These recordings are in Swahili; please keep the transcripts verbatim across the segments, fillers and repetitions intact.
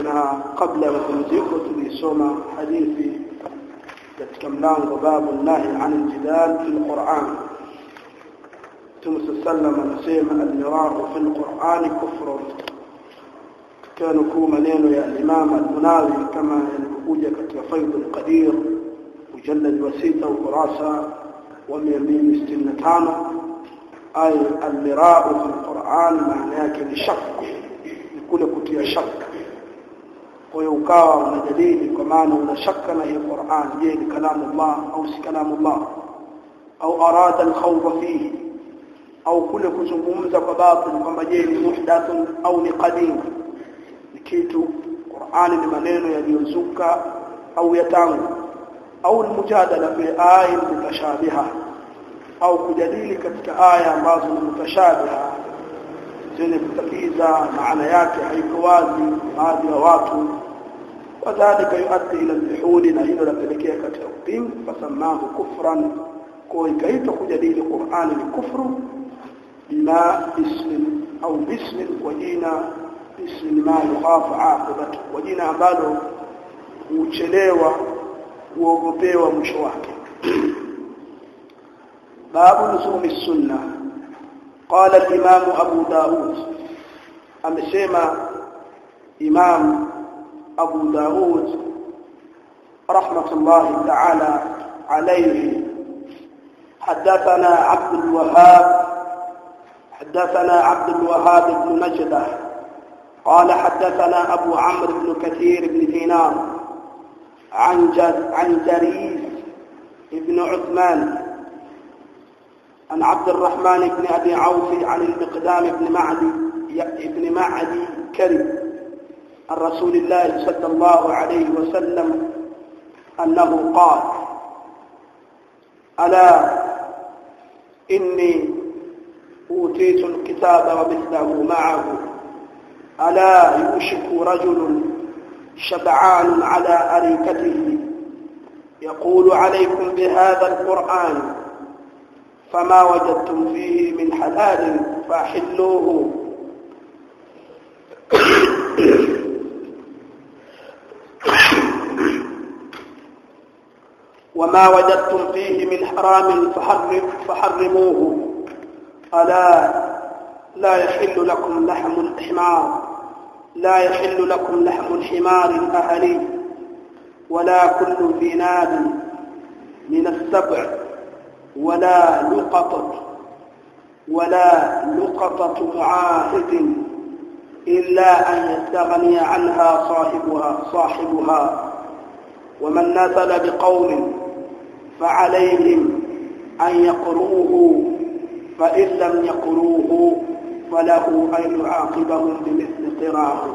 na kabla ya kumziko tulisoma hadithi katika mlango babu nahi an al-jidal fi al-Qur'an. Mtume sallallahu anasema al-mira'u fi al-Qur'an kufrun. Kana kwa maneno ya Imam al-Munawi kama yalikuja katika Fayd al-Qadir mujallad wa sita ukurasa wa mia mbili sitini na tano. Ay al-mira'u fi al-Qur'an maana yake ni shakku, ni kule kutia shaka. Kwa hiyo ukawa unajadili kwa maana unashaka na hii Qur'an, je ni kalamu Allah au si kalamu Allah, au arada al-khawf fihi, au kule kuzungumza kwa batil kwamba je ni muhdathun au ni qadim, ni kitu Qur'an ni maneno yaliyozuka au ya tangu, au al-mujadala fi ayatin mutashabiha, au kujadili katika aya ambazo ni mutashabiha zenye kutatiza maana yake haiko wazi baadhi ya watu. Wadhalika yuaddi ila al-juhud, na hilo lapelekea katika upingu, fasamahu kufran. Kwa ikaitwa kujadili Qur'an ni kufru bila ism au bism, kwa jina bism ma yukhafu aqibatu, kwa jina ambalo huchelewa kuogopewa mwisho wake. babu nuzumi sunna. قال الإمام أبو داود أمسيما إمام أبو داود رحمة الله تعالى عليه حدثنا عبد الوهاب حدثنا عبد الوهاب بن نجدة قال حدثنا أبو عمرو بن كثير بن دينار عن عن جريز بن عثمان عن عبد الرحمن بن أبي عوف عن المقدام بن معدي ابن معدي كرب عن رسول الله صلى الله عليه وسلم أنه قال: ألا إني أوتيت الكتاب ومثله معه، ألا يوشك رجل شبعان على أريكته يقول عليكم بهذا القرآن فما وجدتم فيه من حلال فاحلوه وما وجدتم فيه من حرام فحرموه، ألا لا يحل لكم لحم الحمار لا يحل لكم لحم الحمار الأهلي ولا كل ذي ناب من السبع ولا لقطة ولا لقطة معاهد إلا أن يستغني عنها صاحبها صاحبها ومن نزل بقوم فعليهم أن يقروه، فإن لم يقروه فله أن يعاقبهم بمثل قراه.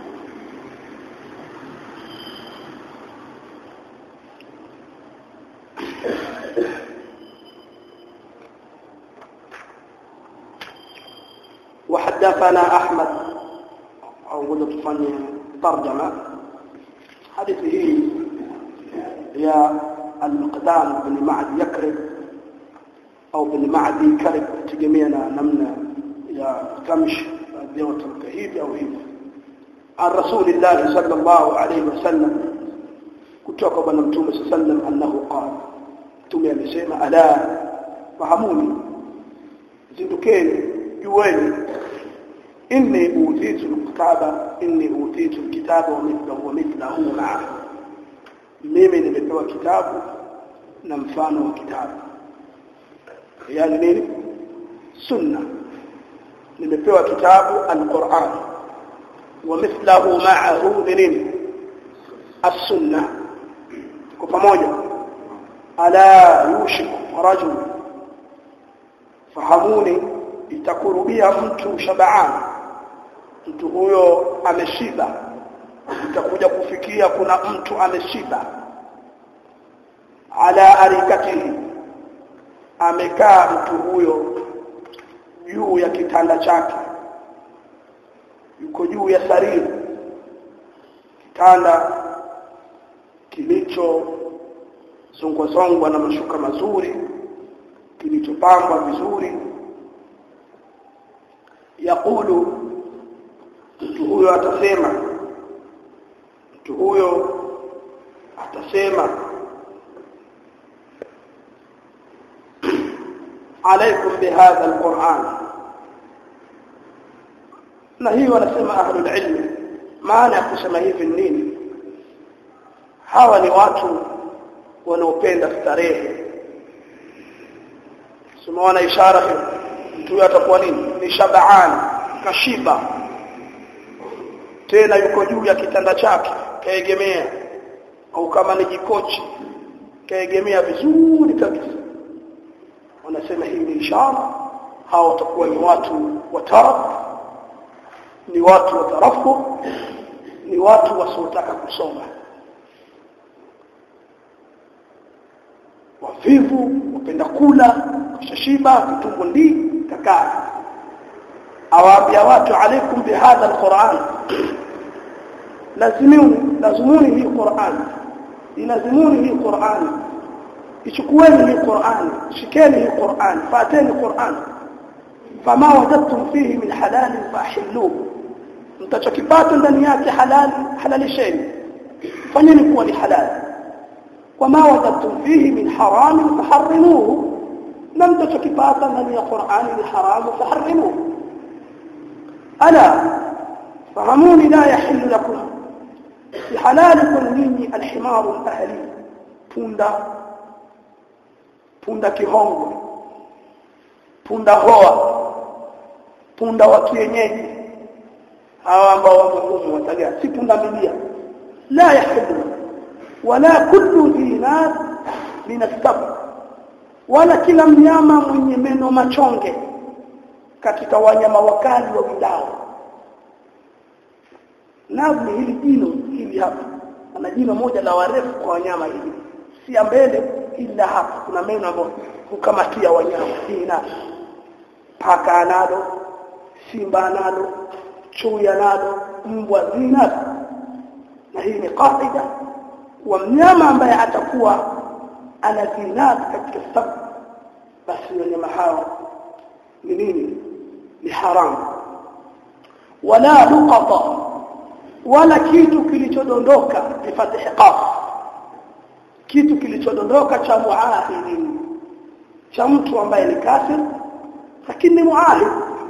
وحدثنا أحمد أو قلت فني ترجمة حديثه يا المقدام بن معدي يكرب أو بن معدي كرب تجمينا نمنا يا كمش ديوة الكهيب أو هيب عن رسول الله صلى الله عليه وسلم كتوك بنمتوم صلى الله عليه وسلم أنه قال تومي بسيما: ألا فهموني زندكين جواني إني أوتيت الكتاب إني أوتيت الكتاب ومثله ومثله معه، mimi nimepewa kitabu na mfano wa kitabu, yani nini? Sunna. Nimepewa kitabu al-Qur'an wa mithlahu ma'ahu nini? As-sunna. Kwa pamoja, ala yushiku rajul, fahamuni, itakurubia mtu shabaan, mtu huyo ameshiba, itakuja kufikia kuna mtu ameshiba, ala arikatihi, amekaa mtu huyo juu ya kitanda chake, yuko juu ya sariri, kitanda kilicho zongwazongwa na mashuka mazuri, kilichopambwa vizuri. Yakulu, mtu huyo atasema: wanasema عليكم بهذا القرآن na hii wanasema ahlul ilm maana ya kusema hivi nini hawa ni watu wanaopenda starehe tumeona ishara mtu atakuwa nini ni shabaan kashiba tena yuko juu ya kitanda chake kaegemea au kama ni jikochi kaegemea vizuri kabisa wanasema hii ni ishara hao watakuwa ni watu wataraf ni watu watarafu ni watu wasiotaka kusoma wavivu wapenda kula kushashiba kutumbo ndi kakaa awaambia watu alaikum bihadha alquran lazimuni lazimuni hii Qur'an ilazimuni hii Qur'an ichukueni hii Qur'an shikeni hii Qur'an fateni Qur'an fama wajadtum fihi min halal fahilluhu mtachokipata ndani yake halal halalisheni fanyeni kuwa ni halal wama wajadtum fihi min haram faharrimuhu lam tachokipata ndani ya Qur'an ni haram faharrimuhu ala fahamuni la yahillu lakum halalakum minni alhimaru alahli punda punda kihongo punda hoa punda wa kienyeji hawa ambao wamehumu wataga si punda milia la yahillu wala kullu dinar min as-sab wala kila mnyama mwenye meno machonge katika wanyama wakali wa vidao nazi hili jino hili hapa ana jino moja la warefu kwa wanyama hivi si mbele ila hapa kuna meno ambayo hukamatia wanyama dina paka nalo simba nalo chui nalo mbwa zina na hii ni kaida wa mnyama ambaye atakuwa ana zina katika sababu basi wanyama hao ni nini ni haram wala luqata wala kitu kilichodondoka bifatih qaf kitu kilichodondoka cha muahid cha mtu ambaye ni kafir lakini muahid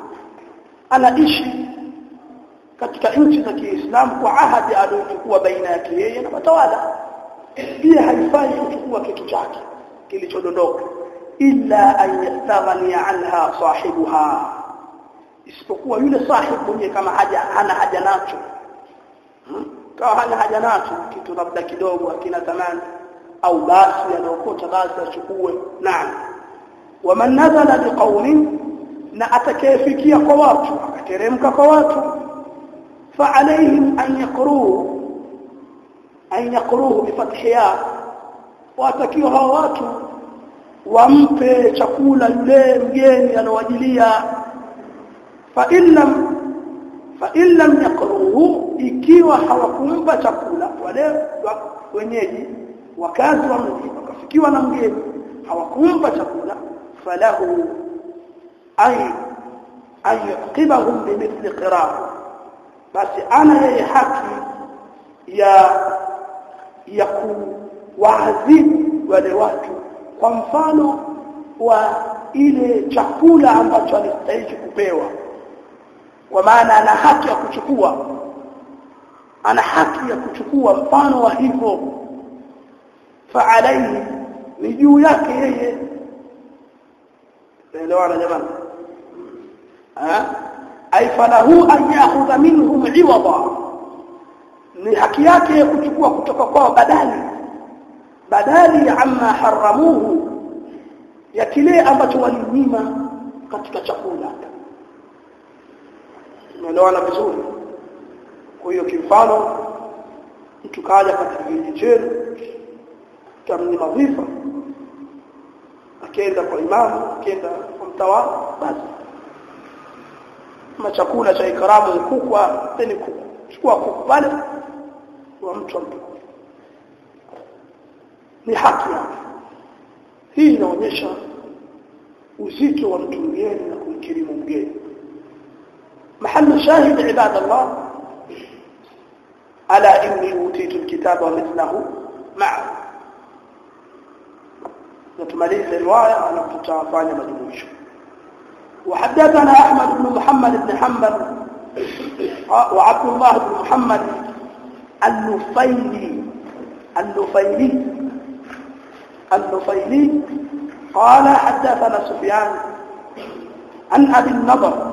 anaishi katika nchi za Kiislamu kwa ahadi aliyochukua baina yake yeye na watawala pia haifai kuchukua kitu chake kilichodondoka illa an yastaghni anha sahibuha isipokuwa yule sahibu mwenye kama haja hana haja nacho hmm? kama hana haja nacho kitu labda kidogo hakina thamani au basi anaokota basi achukue naam waman nazala biqaumin na atakayefikia kwa watu akateremka kwa watu fa alayhim an yaqruhu an yaqruhu bifathiha watakiwa hao watu wampe chakula yule mgeni anawajilia fa illam fa illam yaqruhu ikiwa hawakumpa chakula wale wenyeji wakazi wa mji wakafikiwa na mgeni hawakumpa chakula falahu ay ay yuqibahum bimithli qira'a basi ana yeye haki ya ya kuwaadhibu wale watu kwa mfano wa ile chakula ambacho alistahili kupewa kwa maana ana haki ya kuchukua ana haki ya kuchukua mfano wa hivyo fa alayhi ni juu yake yeye elewana jamani ah ay falahu an ya'khudha minhum 'iwada ni haki yake ya kuchukua kutoka kwao badali badali amma haramuhu ya kile ambacho walinyima katika chakula unaelewana vizuri kwa hiyo kimfano mtu kaja katika kijiji chetu kama ni madhifa akaenda kwa imamu akaenda kwa mtawala basi kama chakula cha ikramu kuku tena kuku chukua kuku pale kwa mtu mtu ni haki yake hii inaonyesha uzito wa mtu mgeni na kumkirimu mgeni محل شاهد عباد الله ألا إني أوتيت الكتاب ومثله معه tutamaliza riwaya na tutafanya majumuisho. وحدثنا احمد بن محمد بن حنبل وعبد الله بن محمد النفيلي النفيلي النفيلي قال حدثنا سفيان عن ابي النضر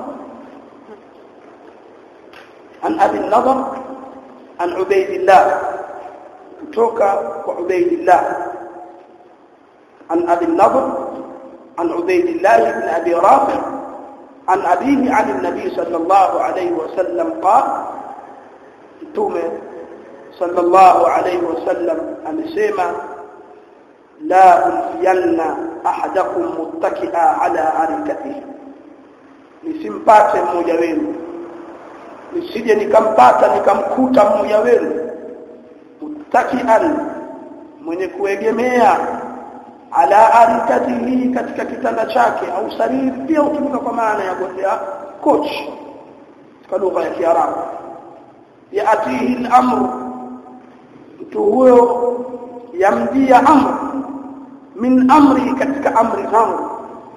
عن ابي النضر عن عبيد الله توكا وعبيد الله عن ابي النضر عن عبيد الله بن ابي رافع عن أبيه عن النبي صلى الله عليه وسلم قال تومه صلى الله عليه وسلم amesema la ulfiyanna ahadakum muttaki'a ala arikatihi, nisimpate mmoja wenu, nisije nikampata nikamkuta mmoja wenu muttaki'an, mwenye kuegemea ala arikatihi, katika kitanda chake, au sariri pia hutumika kwa maana ya gondea coach kwa lugha ya Kiarabu. Yaatihi al-amr, mtu huyo yamjia amr min amri, katika amri zangu,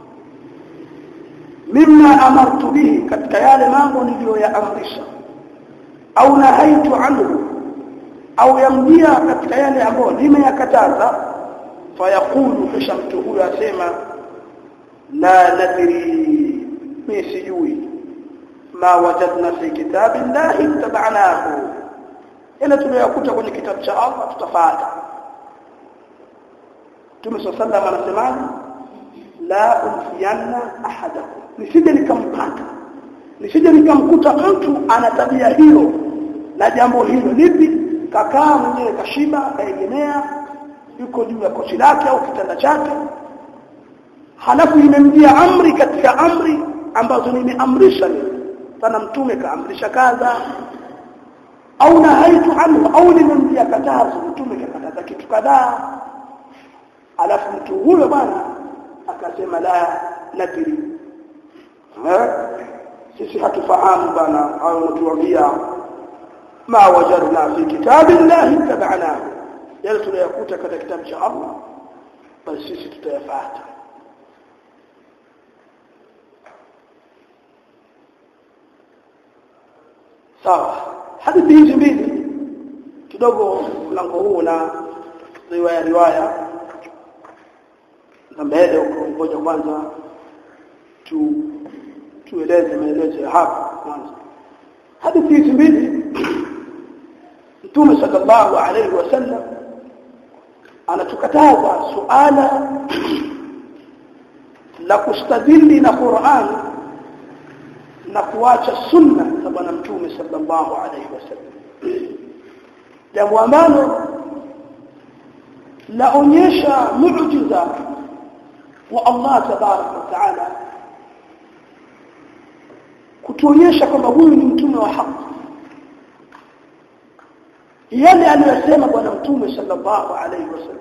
mimma amartu bihi, katika yale mambo niliyoyaamrisha, au nahaitu anhu, au yamjia katika yale ambayo nimeyakataza. فيقول فشمته يسمى لا ندري مسيوي ما وجدنا في كتاب الله اتبعناه، إلا tuliyokuta kwenye kitabu cha Allah tutafuata. Mtume صلى الله عليه وسلم anasema la ulfiyanna ahadakum, nisije nikampata, nisije nikamkuta mtu ana tabia hiyo na jambo hilo. Lipi? Kakaa mwenyewe kashiba, kaegemea, yuko juu ya kochi lake au kitanda chake, halafu imemjia amri katika amri ambazo nimeamrisha mimi, sana mtume kaamrisha kadha, au nahaitu anhu, au nimemjia katazo, mtume kakataza kitu kadhaa, alafu mtu huyo bwana akasema la nadri, sisi hatufahamu bwana, au natuambia ma wajadna fi kitabillahi tabanahu, yale tunayakuta katika kitabu cha Allah basi sisi tutayafuata. Sawa, hadithi hizi mbili kidogo mlango huu na riwaya riwaya na mbele huko, ngoja kwanza tu tueleze maelezo hapa kwanza. Hadithi hizi mbili Mtume sallallahu alayhi wasallam anatukataza suala la kustadili na Qur'an na kuacha sunna za bwana Mtume sallallahu alayhi wasallam, jambo ambalo laonyesha muujiza wa Allah tabarak wa taala, kutuonyesha kwamba huyu ni mtume wa haki. Yale aliyosema bwana Mtume sallallahu alayhi wasallam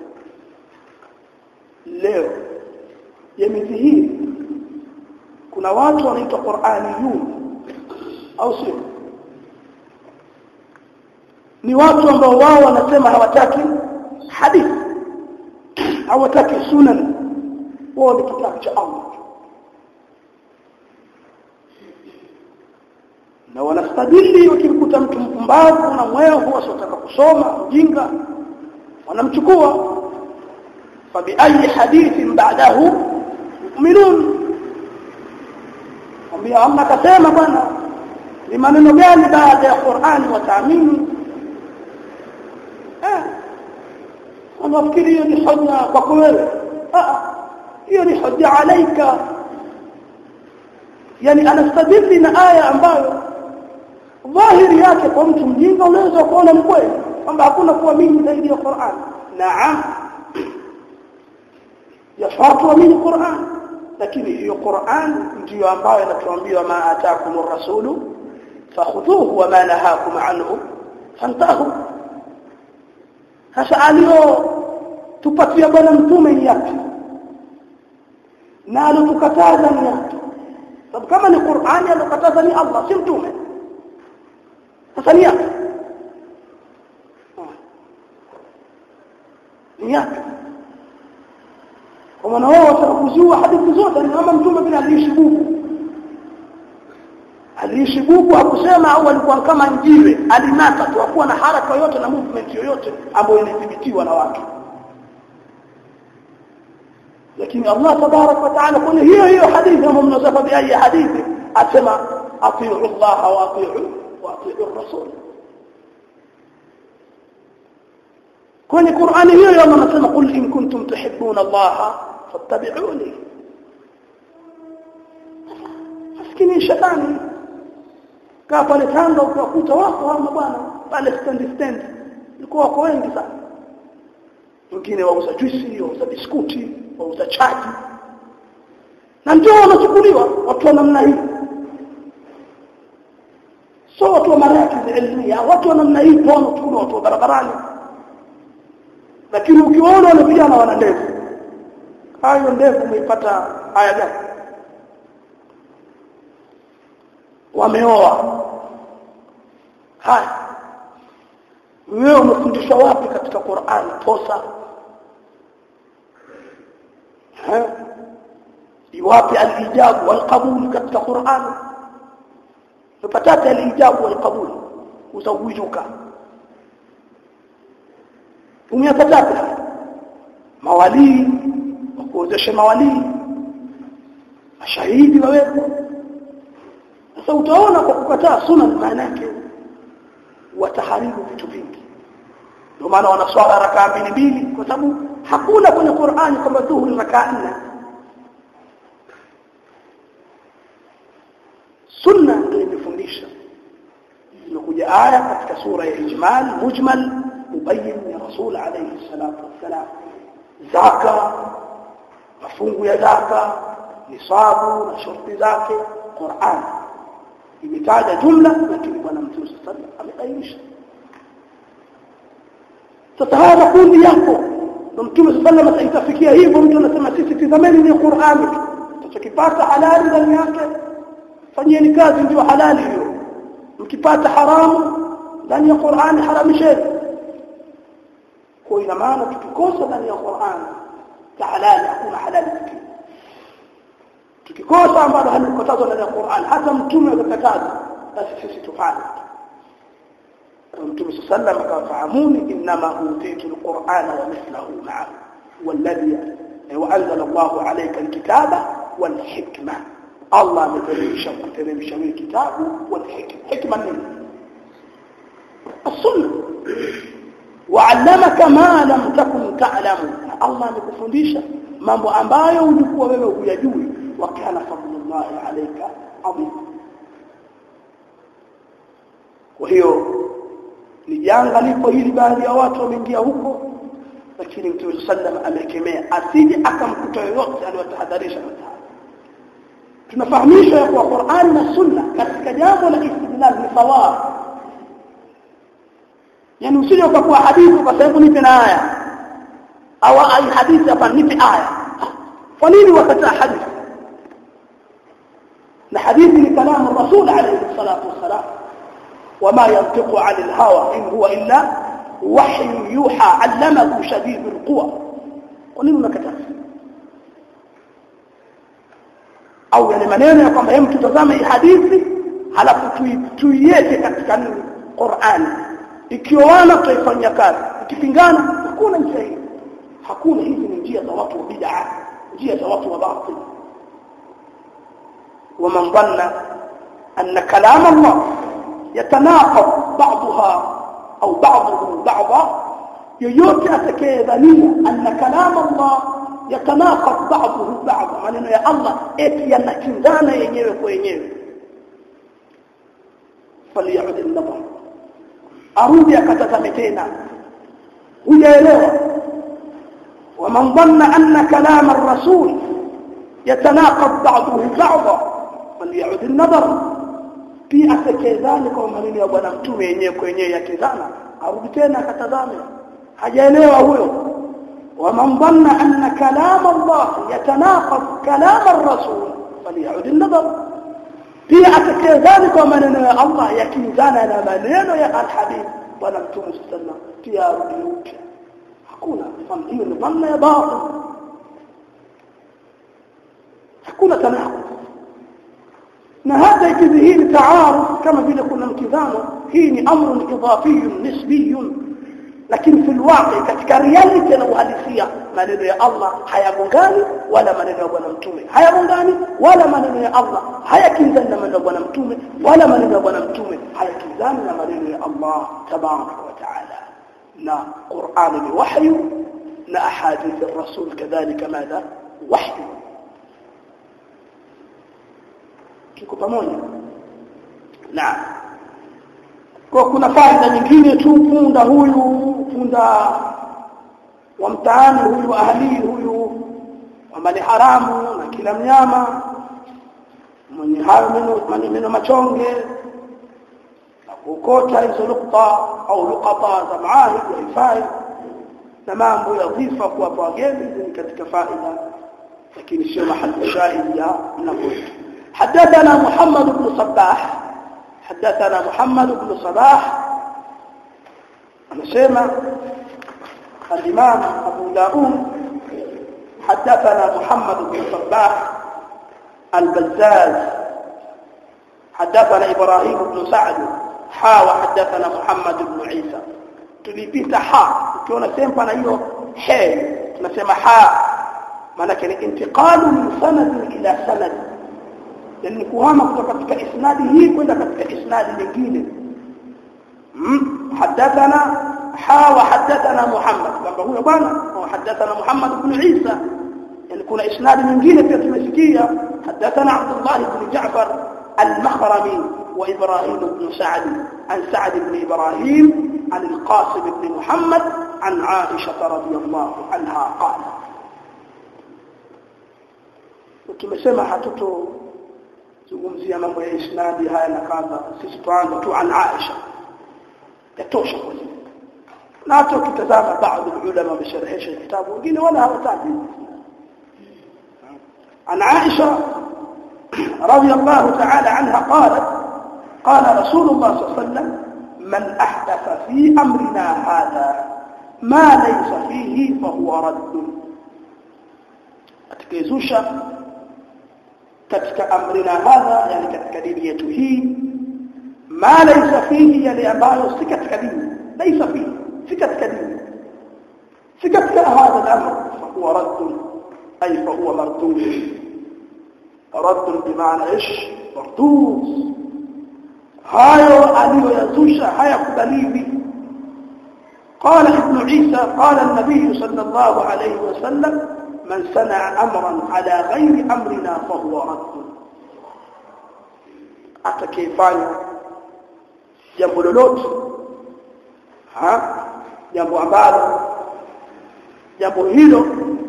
leo yamedhihiri. Kuna watu wanaitwa Qur'aniyun, au sio? Ni watu ambao wao wanasema hawataki hadithi, hawataki sunan, wao ni kitabu cha Allah, na wanastadili wakimkuta mtu mpumbavu na mwehu asiyotaka kusoma, mjinga, wanamchukua. fa bi ayi hadithin ba'dahu yu'minun, ambia Allah kasema bwana, ni maneno gani baada ya Qur'ani wataamini? eh wanafikiri hiyo ni hoja kwa wewe. ah hiyo ni hoja alaika, yani anastadili na aya ambayo dhahiri yake kwa mtu mjinga unaweza kuona mkweli kwamba hakuna kuamini zaidi ya Qur'an. Naam, yafaa kuamini Qur'an, lakini hiyo Qur'an ndiyo ambayo inatuambia ma ataakumur rasulu fakhudhuhu wa ma nahakum anhu fantahu. Hasa alio tupatia bwana mtume ni yapi na alitukataza ni yapi? Sababu kama ni Qur'ani alokataza ni Allah, si mtume. Sasa ni yapi? Ni yapi? Kwa maana wao watakuzua hadithi zote ni kama mtume bila aliishi bubu aliishi bubu hakusema au alikuwa kama njiwe alinata tu hakuwa na haraka yoyote na movement yoyote ambayo ilithibitiwa na watu lakini Allah tabarak wa taala kuna hiyo hiyo hadithi ambayo mnazafa bi ayi hadithi asema atiu Allah wa atiu wa atiu ar-rasul kwenye Qur'ani hiyo yeye anasema qul in kuntum tuhibbuna Allah fattabi'uni maskini shetani kaa pale Tanga ukakuta wako hao bwana pale stand stand ilikuwa wako wengi sana wengine wauza juice wauza biskuti wauza chaji na ndio wanachukuliwa watu wa namna hii sio watu wa maraki ilmiya watu wa namna hii pono tu watu wa barabarani lakini ukiona wale vijana wana ndevu hayo ndevu umeipata haya gani wameoa haya wewe umefundishwa wapi katika Qur'an posa ha iwapi al-ijab wal-qabul katika Qur'an tupatata al-ijab wal-qabul usawijuka umeyapata mawali wakuozesha mawali mashahidi wawepo sasa utaona kwa kukataa sunna maana yake wataharibu vitu vingi ndio maana wanaswala rakaa mbili mbili kwa sababu hakuna kwenye Qur'ani kwamba dhuhuri rakaa nne sunna imefundisha imekuja aya katika sura ya ijmal mujmal mubayyin ya rasul alayhi salatu wassalam zaka mafungu ya zaka nisabu na sharti zake Qur'an imetaja jumla lakini bwana mtume sallallahu alayhi wasallam amebainisha sasa haya kundi yako ndio mtume sallallahu alayhi wasallam itafikia hivyo mtu anasema sisi tizameni ni Qur'ani tutakipata halali ndani yake fanyeni kazi ndio halali hiyo mkipata haramu ndani ya Qur'ani haramisheni kwa ina maana tukikosa ndani ya Qur'ani ta halali hakuna halali tukikosa ambalo halikatazwa ndani ya Qur'an hata mtume akakataza basi sisi tufanye mtume sallallahu alayhi wasallam akafahamuni inma utitu alqur'ana wa mithluhu ma'a walladhi wa anzala Allahu alayka alkitaba wal hikma Allah ameteremsha kuteremsha wewe kitabu wal hikma hikma nini as-sunnah wa'allamaka ma lam takun ta'lamu Allah amekufundisha mambo ambayo ulikuwa wewe hujui وكان فضل الله عليك عظيم وهي ni janga lipo hili baadhi ya watu wameingia huko lakini Mtume sallam amekemea asije akamkuta yoyote aliyotahadharisha tunafahamishwa ya kwa Qur'an na Sunna katika jambo la istidlal ni sawab yani usije ukakuwa hadithi kwa sababu nipe na aya au ai hadithi hapa nipe aya kwa nini wakataa hadithi الحديث لكلام الرسول عليه الصلاة والسلام وما ينطق عن الهوى إن هو إلا وحي يوحى علمه شديد القوى ونمنا كتاب أو يعني منين يقوم بهم تتزامي حديثي على فتويته katika Qur'an ikiwana tuifanya kazi ikipingana hakuna njia hakuna hizi ni njia za watu wa bid'a njia za watu wa batil ومن ظن أن كلام الله يتناقض بعضها أو بعضه بعضا يوتي أتكيذنية أن كلام الله يتناقض بعضه بعضا يعني يا الله إتي أنكذانا ينيوك وينيوك فليعد النظر أرودي كتزمتينا ويألوه ومن ظن أن كلام الرسول يتناقض بعضه بعضا فليعد النظر في أتكذانك ومن يبنى متومي ينيوك وينيوك يكذانا أرودي تينا كتزامي hajaelewa huyo ومن ظن أن كلام الله يتناقض كلام الرسول فليعد النظر في أتكذلك ومن الله يكيزانا لمنين يا الحبيب ولم تمسلنا في أرضيوك حكونا فمهين ظن باطل hakuna tanaqud. Na hata ikidhihiri taaruf kama vile kuna mkidhano, hii ni amrun idafiyun nisbiyun, lakini fil waqi katika reality na uhalisia maneno ya Allah hayagongani wala maneno ya bwana mtume hayagongani, wala maneno ya Allah hayakinzani na maneno ya bwana mtume, wala maneno ya bwana mtume hayakinzani na maneno ya Allah tabaraka wa taala. na Qur'an ni wahyu na ahadith ar-rasul kadhalika madha wahyu. Tuko pamoja? Naam. Kwa kuna faida nyingine tu, punda huyu punda wa mtaani huyu ahli huyu amali haramu na kila mnyama mwenye hayo meno meno machonge na kukota hizo nukta au luqata za maahid ya ifai na mambo ya dhifa kwa wageni ni katika faida, lakini sio mahali shahidi ya mnapoita. حدثنا محمد بن صباح حدثنا محمد بن صباح anasema الإمام أبو داود حدثنا محمد بن صباح البزاز حدثنا إبراهيم بن سعد حا وحدثنا محمد بن عيسى. tulipita ha ukiona sempa na hiyo he tunasema ha, maana ni intiqalu min sanad ila sanad, yani kuhama kutoka katika isnadi hii kwenda katika isnadi nyingine. حدثنا حا وحدثنا محمد kwamba huyo bwana وحدثنا محمد بن عيسى, yani kuna isnadi nyingine pia tumesikia حدثنا عبد الله بن جعفر المخرمي وإبراهيم بن سعد عن سعد بن إبراهيم عن القاسم بن محمد عن عائشة رضي الله عنها قال. وتمسمى hatuto zungumzia mambo ya isnadi haya na kadha, sisi tuanza tu an Aisha yatosha kwa hiyo. Na hata ukitazama baadhi ya ulama wamesharhisha kitabu wengine wala hawataki. An Aisha رضي الله تعالى عنها قالت قال رسول الله صلى الله عليه وسلم من أحدث في أمرنا هذا ما ليس فيه فهو رد. أتكيزوشا كتك أمرنا هذا يعني كتك دينيته ما ليس فيه يعني أباله سكتك دين ليس فيه سكتك دين سكتك هذا الأمر فهو رد أي فهو مردود. رد بمعنى ايش؟ مردود. هايو عليو يزوشا هيا كبليبي. قال ابن عيسى قال النبي صلى الله عليه وسلم من صنع امرا على غير امرنا فهو رد. atakayefanya jambo lolote ha jambo ambalo jambo hilo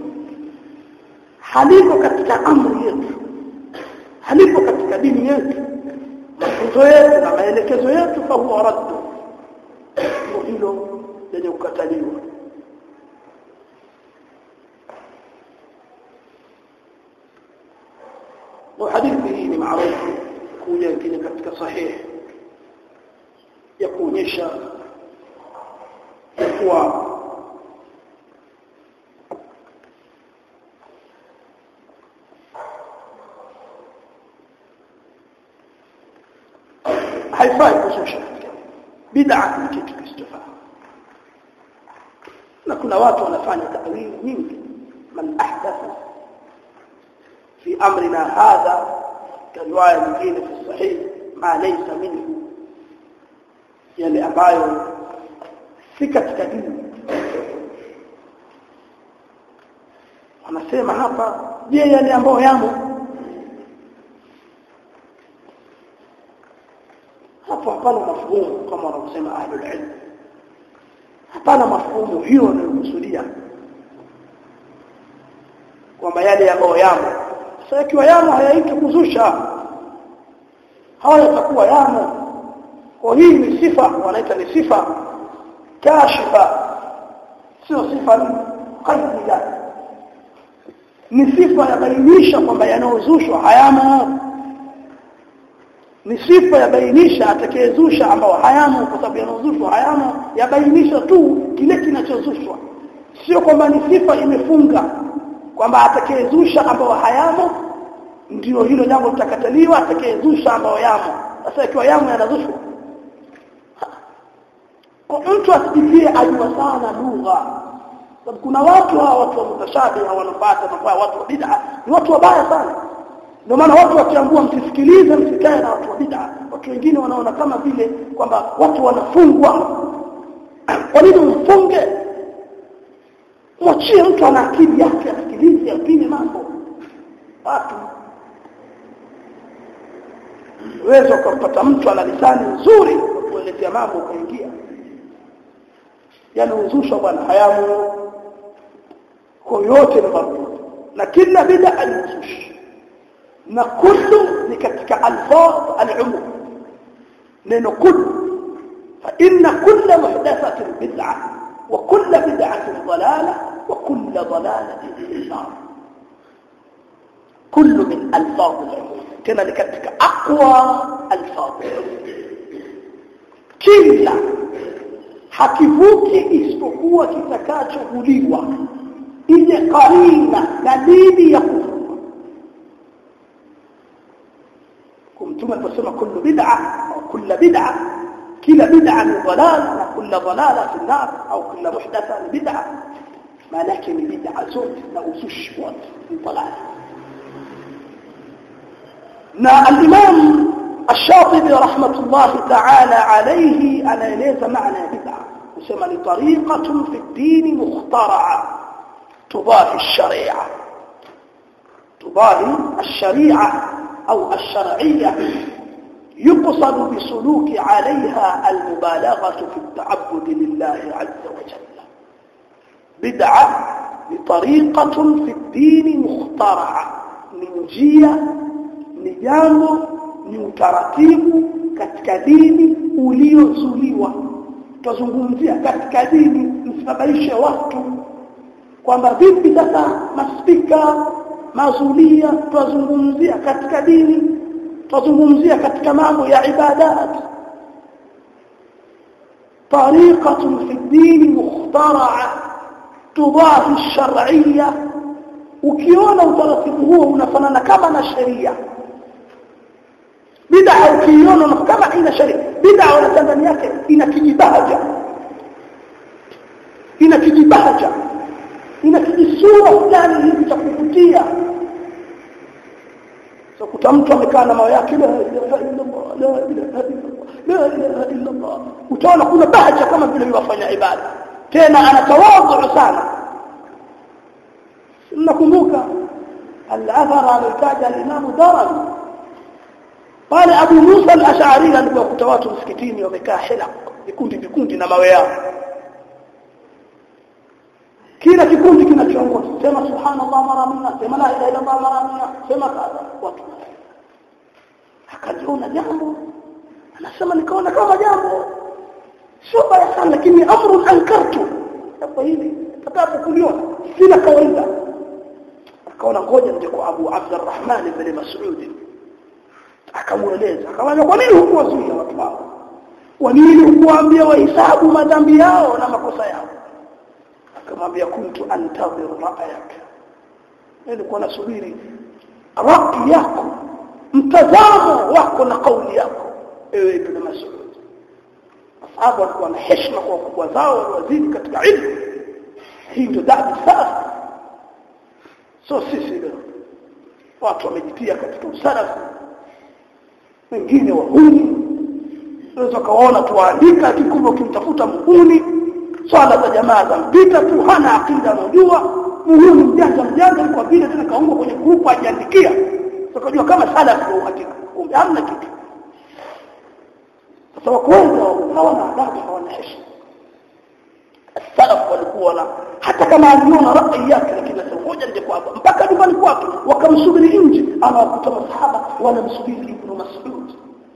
haliko katika amri yetu, halipo katika dini yetu, mafunzo yetu na maelekezo yetu, fa huwa radd. Hilo lenye kukataliwa. Wa hadithi hii ni maarufu kuja kile katika sahih ya kuonyesha kuwa haifai kuzusha bid'a ni kitu kisichofaa. Na kuna watu wanafanya ta'wil nyingi, man ahdatha fi amrina hadha riwaya nyingine fi sahih ma laysa minhu, yale ambayo si katika dini. Wanasema hapa, je, yale ambayo yamo hapo hapana mafhumu kama wanavyosema ahlul ilm, hapana mafhumu hiyo inayokusudia kwamba yale ambayo yamo. Sasa ikiwa yamo hayaiti kuzusha, haya yatakuwa yamo. Kwa hii ni sifa, wanaita ni sifa kashifa, sio sifa qaida. Ni sifa ya bainisha kwamba yanayozushwa hayamo. Ni sifa ya bainisha atakayezusha ambao hayamo, kwa sababu yanayozushwa hayamo, yabainisha tu kile kinachozushwa. Sio kwamba ni sifa imefunga kwamba atakayezusha ambao hayamo ndio hilo jambo litakataliwa atakayezusha ambao yamo. Sasa ikiwa yamo yanazushwa, kwa mtu asijie ajua sana lugha. Sababu kuna watu hawa watu wa mutashabiha wanapata na kwa watu wa bid'a ni watu wabaya sana. Ndio maana watu wakiambua msisikilize msikae na watu wa bid'a. Watu wengine wanaona kama vile kwamba watu wanafungwa. Kwa nini mfunge? Mwachie mtu ana akili yake asikilize apime mambo. Watu uwezo kupata mtu ana lisani nzuri kuelezea mambo kaingia. Yaani uzusha bwana hayamu kwa yote ni mambo. Na kila bid'a al-uzush. Na kullu ni katika alfaz al-umum. Neno kullu fa inna kulla muhdathatin bid'ah wa kulla bid'atin dalalah wa kulla dalalatin fi nar. Kullu min alfaz al-umum. Tena ni katika aqwa alfaz. Kila hakivuki isipokuwa kitakachohuliwa ile qarina dalili ya kufuru. Kumtuma kusema kullu bid'ah au kullu bid'ah, kila bid'ah ni dalal na kullu dalala fi an-nar au kullu muhdatha ni bid'ah. Malaki ni bid'ah zote na uzushi wote ni dalal. Na al-Imam الشاطبي رحمة الله تعالى عليه anaeleza maana ya bid'a kusema ni tariqatun fi ad-din mukhtara'a tudahi ash-shari'a tudahi ash-shari'a au ash-shar'iyya yuqsad bi suluki 'alayha al-mubalaghatu fi at-ta'abbud lillahi 'azza wa jalla. Bid'a ni tariqatun fi ad-din mukhtara'a, ni njia, ni jambo, ni utaratibu katika dini uliozuliwa. Tuzungumzia katika dini msabaisha watu kwamba vipi sasa maspika mazulia, tuzungumzia katika dini, tuzungumzia katika mambo ya ibadat. Tariqatun fi din mukhtara'a tudahi ash-shar'iyya. Ukiona utaratibu huo unafanana kama na sheria, bid'a ukiona kama ina sharia, bid'a wala ndani yake ina kijibahaja, ina kijibahaja, ina kijisura fulani hivi cha kuvutia. So kuta mtu amekaa na mawe yake la ilaha illallah la ilaha illallah la ilaha illallah, utaona kuna bahaja kama vile yafanya ibada, tena anatawadhu sana. Nakumbuka al-athar al-kaja al-imam Darani pale Abu Musa al-Ash'ari alipokuta watu msikitini wamekaa hilaq vikundi vikundi na mawe yao, kila kikundi kinachoongoza sema subhanallah mara mia, sema la ilaha illallah mara mia, sema kadha. Watu akajiona jambo, anasema nikaona kama jambo sio baya sana, lakini amrun ankartu hapo hivi tatabu kuliona sina kawaida. Akaona ngoja nje kwa Abu Abdurrahman ibn Mas'ud, akamueleza akamwambia kwa nini hukuwazuia watu hao, kwa nini hukuambia wahesabu madhambi yao na makosa yao? Akamwambia kuntu antadhir ra'yak, nilikuwa nasubiri rai yako, mtazamo wako na kauli yako ewe Ibn Mas'ud. Ashabu walikuwa na heshima kwa wakubwa zao wazidi katika ilmu. Hii ndio da'wa sasa. So sisi leo watu wamejitia katika usalafu, wengine wahuni, unaweza kaona tuandika kikubwa kimtafuta muhuni, swala za jamaa za mpita tu, hana akida anajua muhuni mjanja mjanja kwa vile tena kaunga kwenye grupu ajiandikia, tukajua kama salafu kwa uhakika, kumbe hamna kitu. Sasa kwanza hawana adabu, hawana heshima. Salafu walikuwa na hata kama aliona rai yake, lakini sasa ngoja nje kwa mpaka nyumbani kwake wakamsubiri nje, anawakuta masahaba wanamsubiri Ibn Mas'ud.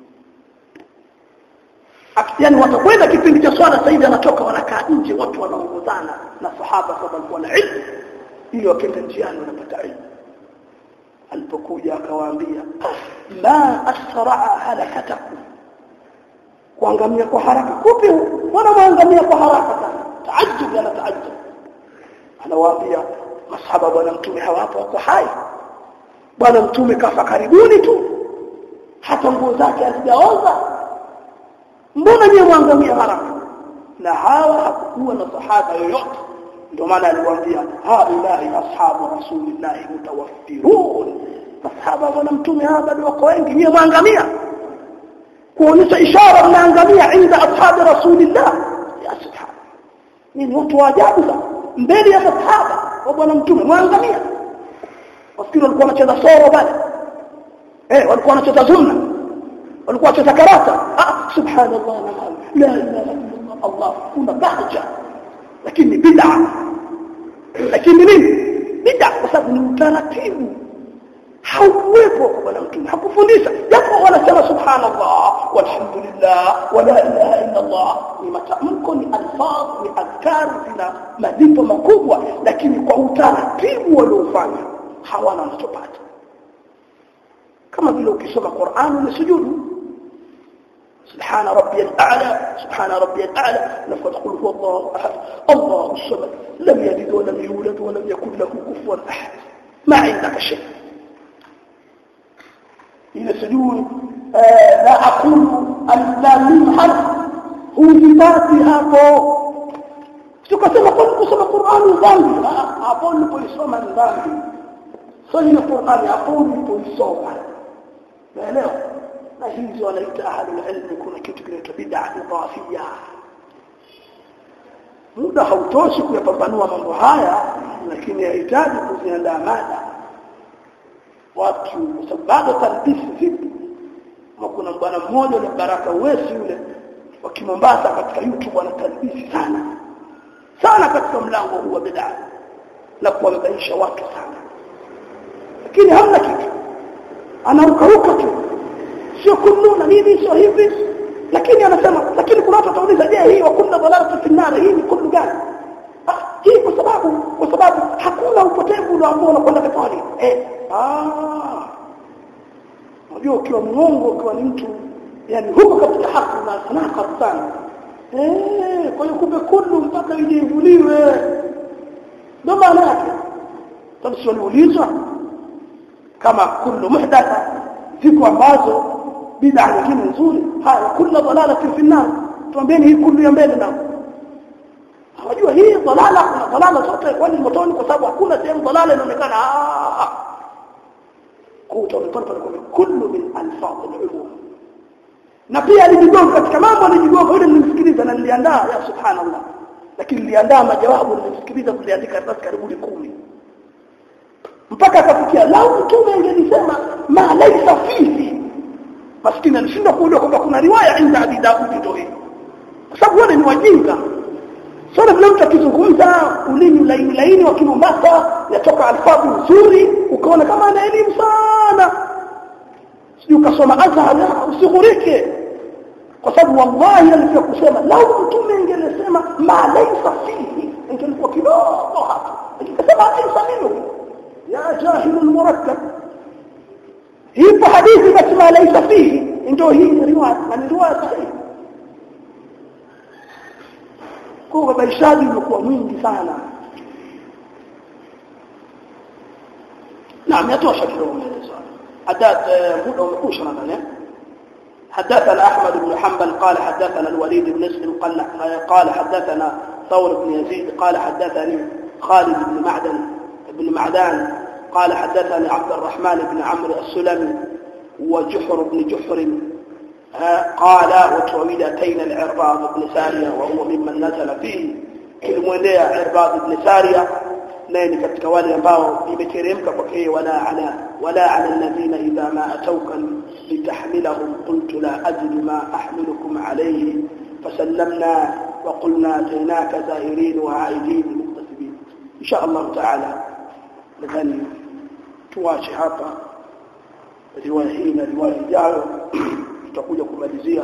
Yaani watakwenda kipindi cha swala, Said anatoka, wanakaa nje, watu wanaongozana na sahaba sababu walikuwa na ilmu, ili wakenda njiani wanapata ilmu. Alipokuja akawaambia ma asra'a halakatakum, kuangamia kwa haraka kupi, wana maangamia kwa haraka sana. Taajjub yana taajjub. Anawaambia masahaba bwana mtume hawapo, wako hai. bwana mtume kafa karibuni tu hata nguo zake hazijaoza mbona nyewe mwangamia haraka na hawa hakuwa na sahaba yoyote ndio maana aliwaambia haulahi ashabu rasulillahi mutawaffirun sahaba wana mtume hawa bado wako wengi nyewe mwangamia kuonyesha ishara mnaangamia inda ashabi rasulillah ya subhana ni watu wa ajabu sana mbele ya sahaba wa bwana mtume mwangamia wafikiri walikuwa wanacheza soro bali eh walikuwa wanacheza zumna walikuwa wanacheza karata ah subhanallah la ilaha illa Allah kuna bahja lakini bid'a lakini nini bid'a kwa sababu ni utaratibu haukuwepo kwa bwana mtume hakufundisha japo wanasema subhanallah walhamdulillah wala ilaha illa Allah ni matamko ni alfaz ni adhkar zina malipo makubwa lakini kwa utaratibu waliofanya hawana wanachopata kama vile ukisoma Qur'an ni sujudu سبحان ربي الأعلى سبحان ربي الأعلى لقد تقول هو الله أحد الله الصمد لم يلد ولم يولد ولم يكن له كفوا أحد ما عندك شيء إذا سجود آه لا أقول أن لا من حرف هو ذاتها فوق سكتنا قل قسم القرآن ذنبي أقول بيسوم ذنبي صلي القرآن أقول بيسوم لا لا na hizi wanaita ahlul ilm kuna kitu kinaitwa bid'a idafiyya muda hautoshi kuyapambanua mambo haya lakini yahitaji kuziandaa mada watu sababu talbisi vipi kuna bwana mmoja na Baraka Uwesi yule wa Mombasa katika YouTube ana talbisi sana sana katika mlango huu wa bid'a na kuwabaisha watu sana lakini hamna kitu anarukaruka tu sio kununa nini sio hivi lakini anasema lakini kuna watu watauliza je hii wakunda dhalala fi nar hii ni kullu gani ah hii kwa sababu kwa sababu hakuna upotevu ule ambao unakwenda katoni eh ah unajua ukiwa muongo ukiwa ni mtu yani huko katika haki na sanaka sana eh kwa hiyo kumbe kullu mpaka ijivuliwe ndio maana yake sababu sio uliulizwa kama kullu muhdatha ziko ambazo bid'a nyingine nzuri haya kullu dalalatin fi an-nar tuambieni hii kullu ya mbele nao unajua hii dalala kuna dalala zote kwani motoni kwa sababu hakuna sehemu dalala inaonekana ah kuta ulipata pale kwa kullu min alfaz al-ulum na pia alijigonga katika mambo alijigonga yule nilimsikiliza na niliandaa ya subhanallah lakini niliandaa majawabu nilimsikiliza kuliandika basi karibu kumi mpaka akafikia lao mtume angelisema ma laysa fihi maskini alishinda kuelewa kwamba kuna riwaya inda Abi Daud ndio hii kwa sababu wale ni wajinga sasa vile mtu akizungumza ulimi laini laini wa Mombasa yatoka alfabu nzuri ukaona kama ana elimu sana sio ukasoma Azhar usighurike kwa sababu wallahi alifia kusema lao mtume angelisema ma laysa fihi ingelikuwa kidogo hapa akisema laysa minhu ya jahil almurakkab hii hadithi basi ma laysa fihi ndio hii riwaya na riwaya sahihi kwa baishaji ulikuwa mwingi sana naam yatosha kidogo maelezo hadat muda umekusha nadhani حدثنا أحمد بن حنبل قال حدثنا الوليد بن مسلم قال قال حدثنا ثور بن يزيد قال حدثني خالد بن معدن بن معدان قال حدثني عبد الرحمن بن عمرو السلمي وجحر بن جحر قال وتويل أتينا العرباض بن سارية وهو ممن نزل فيه المولى عرباض بن سارية نين katika wale ambao imeteremka kwake wala ala wala ala alladhina idha ma atawka litahmilahum qultu la ajidu ma ahmilukum alayhi fasallamna wa qulna ataynaka zahirin wa aidin muktasibin insha Allah ta'ala nadhani tuache hapa riwaya hii na riwaya ijayo tutakuja kumalizia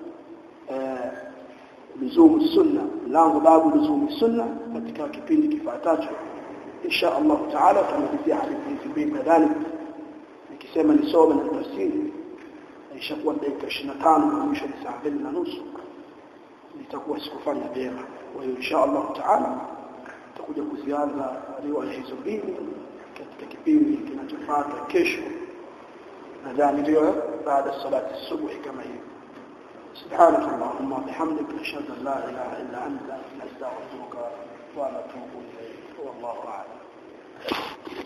luzum sunna lango babu luzum sunna katika kipindi kifuatacho insha Allah taala tutamalizia hadithi hizi mbili nadhani nikisema nisome na tafsiri ishakuwa dakika ishirini na tano na mwisho ni saa mbili na nusu nitakuwa sikufanya vyema kwa hiyo insha Allah taala tutakuja kuzianza riwaya hizo mbili katika kipindi kinachofuata inayofuata kesho nadhani ndio baada ya salati asubuhi kama hiyo. سبحانك اللهم وبحمدك نشهد ان لا اله الا انت نستغفرك ونتوب اليك والله اعلم.